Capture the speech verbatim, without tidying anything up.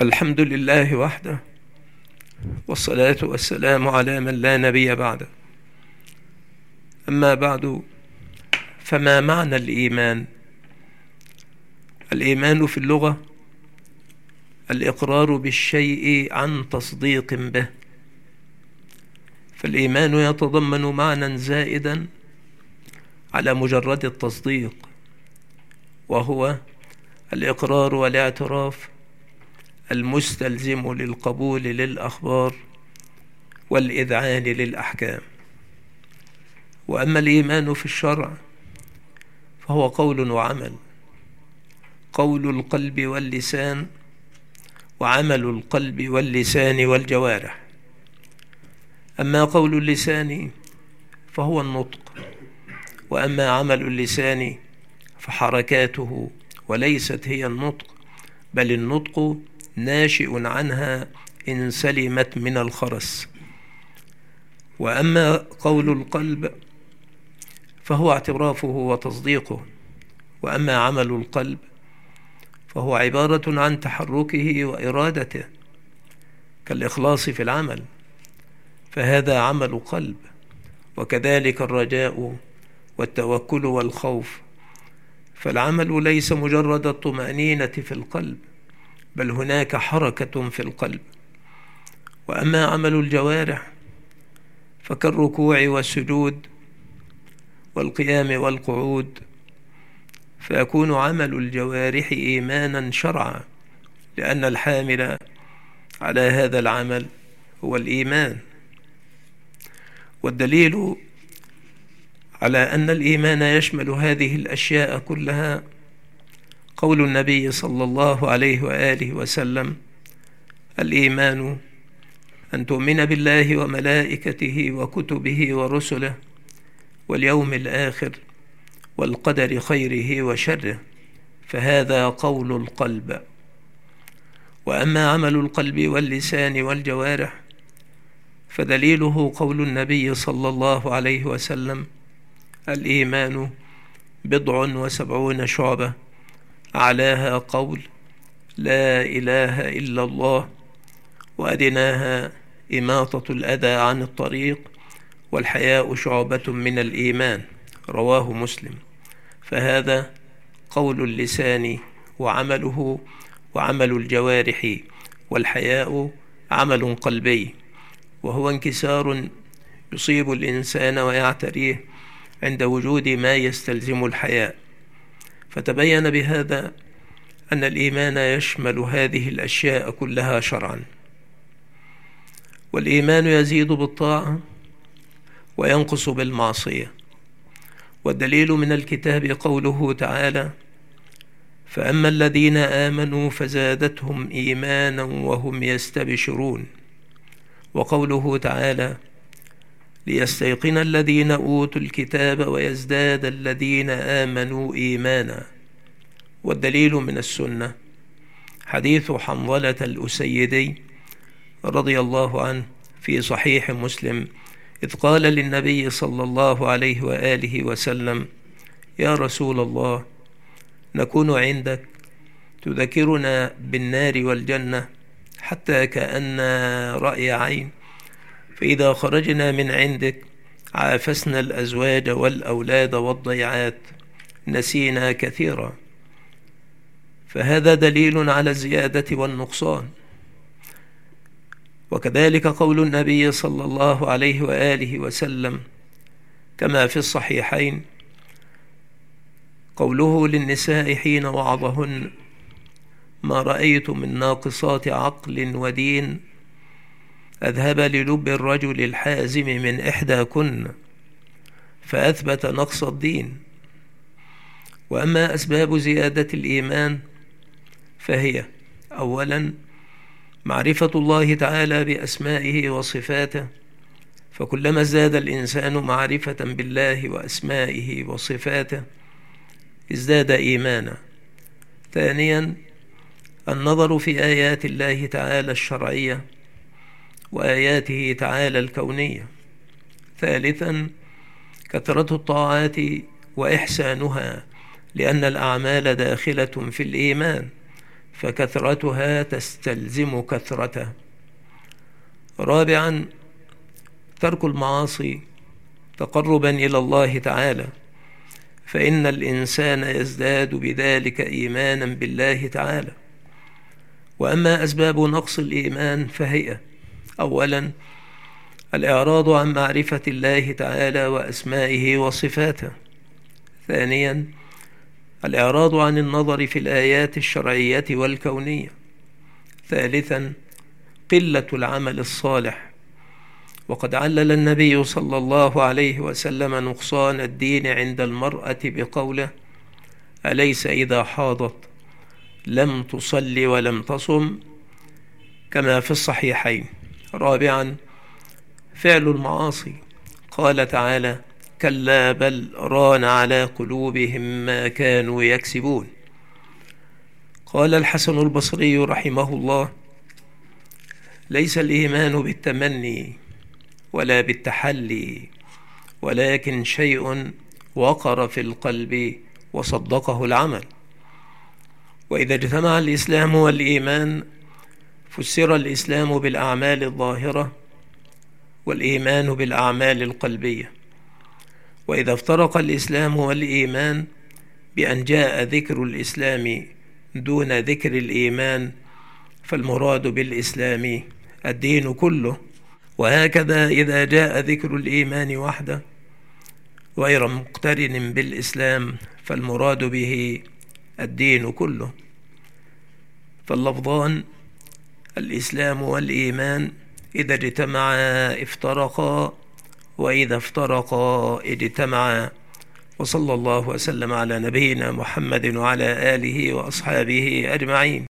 الحمد لله وحده، والصلاة والسلام على من لا نبي بعده. أما بعد، فما معنى الإيمان؟ الإيمان في اللغة الإقرار بالشيء عن تصديق به، فالإيمان يتضمن معنى زائدا على مجرد التصديق، وهو الإقرار والاعتراف المستلزم للقبول للأخبار والإذعان للأحكام. وأما الإيمان في الشرع فهو قول وعمل، قول القلب واللسان، وعمل القلب واللسان والجوارح. أما قول اللسان فهو النطق، وأما عمل اللسان فحركاته، وليست هي النطق، بل النطق ناشئ عنها إن سلمت من الخرس. وأما قول القلب فهو اعترافه وتصديقه، وأما عمل القلب فهو عبارة عن تحركه وإرادته، كالإخلاص في العمل، فهذا عمل قلب. وكذلك الرجاء والتوكل والخوف، فالعمل ليس مجرد الطمأنينة في القلب، بل هناك حركة في القلب. وأما عمل الجوارح فكالركوع والسجود والقيام والقعود، فيكون عمل الجوارح إيمانا شرعا، لأن الحامل على هذا العمل هو الإيمان. والدليل على أن الإيمان يشمل هذه الأشياء كلها قول النبي صلى الله عليه وآله وسلم: الإيمان أن تؤمن بالله وملائكته وكتبه ورسله واليوم الآخر والقدر خيره وشره، فهذا قول القلب. وأما عمل القلب واللسان والجوارح فدليله قول النبي صلى الله عليه وسلم: الإيمان بضع وسبعون شعبة، أعلاها قول لا إله إلا الله، وأدناها إماطة الأذى عن الطريق، والحياء شعبة من الإيمان، رواه مسلم. فهذا قول اللسان وعمله وعمل الجوارح، والحياء عمل قلبي، وهو انكسار يصيب الإنسان ويعتريه عند وجود ما يستلزم الحياء. فتبين بهذا أن الإيمان يشمل هذه الأشياء كلها شرعا. والإيمان يزيد بالطاعة وينقص بالمعصية، والدليل من الكتاب قوله تعالى: فأما الذين آمنوا فزادتهم إيمانا وهم يستبشرون. وقوله تعالى: ليستيقن الذين أوتوا الكتاب ويزداد الذين آمنوا إيمانا. والدليل من السنة حديث حنظلة الأسيدي رضي الله عنه في صحيح مسلم، إذ قال للنبي صلى الله عليه وآله وسلم: يا رسول الله، نكون عندك تذكرنا بالنار والجنة حتى كأن رأي عين، فإذا خرجنا من عندك عافسنا الأزواج والأولاد والضيعات، نسينا كثيرا. فهذا دليل على الزيادة والنقصان. وكذلك قول النبي صلى الله عليه وآله وسلم كما في الصحيحين، قوله للنساء حين وعظهن: ما رأيت من ناقصات عقل ودين أذهب للب الرجل الحازم من إحداكن، فأثبت نقص الدين. وأما أسباب زيادة الإيمان فهي: أولا معرفة الله تعالى بأسمائه وصفاته، فكلما ازداد الإنسان معرفة بالله وأسمائه وصفاته ازداد إيمانا. ثانيا النظر في آيات الله تعالى الشرعية وآياته تعالى الكونية. ثالثا كثرة الطاعات وإحسانها، لأن الأعمال داخلة في الإيمان، فكثرتها تستلزم كثرته. رابعا، ترك المعاصي تقربا إلى الله تعالى، فإن الإنسان يزداد بذلك إيمانا بالله تعالى. وأما أسباب نقص الإيمان فهي: أولا، الإعراض عن معرفة الله تعالى وأسمائه وصفاته. ثانيا، الإعراض عن النظر في الآيات الشرعية والكونية. ثالثا، قلة العمل الصالح، وقد علل النبي صلى الله عليه وسلم نقصان الدين عند المرأة بقوله: أليس إذا حاضت لم تصل ولم تصم، كما في الصحيحين. رابعا، فعل المعاصي، قال تعالى: كلا بل ران على قلوبهم ما كانوا يكسبون. قال الحسن البصري رحمه الله: ليس الإيمان بالتمني ولا بالتحلي، ولكن شيء وقر في القلب وصدقه العمل. وإذا اجتمع الإسلام والإيمان فسر الإسلام بالأعمال الظاهرة والإيمان بالأعمال القلبية. وإذا افترق الإسلام والإيمان بأن جاء ذكر الإسلام دون ذكر الإيمان فالمراد بالإسلام الدين كله. وهكذا إذا جاء ذكر الإيمان وحده غير مقترن بالإسلام فالمراد به الدين كله. فاللفظان الإسلام والإيمان إذا اجتمعا افترقا، وإذا افترقا اجتمعا. وصلى الله وسلم على نبينا محمد وعلى آله وأصحابه أجمعين.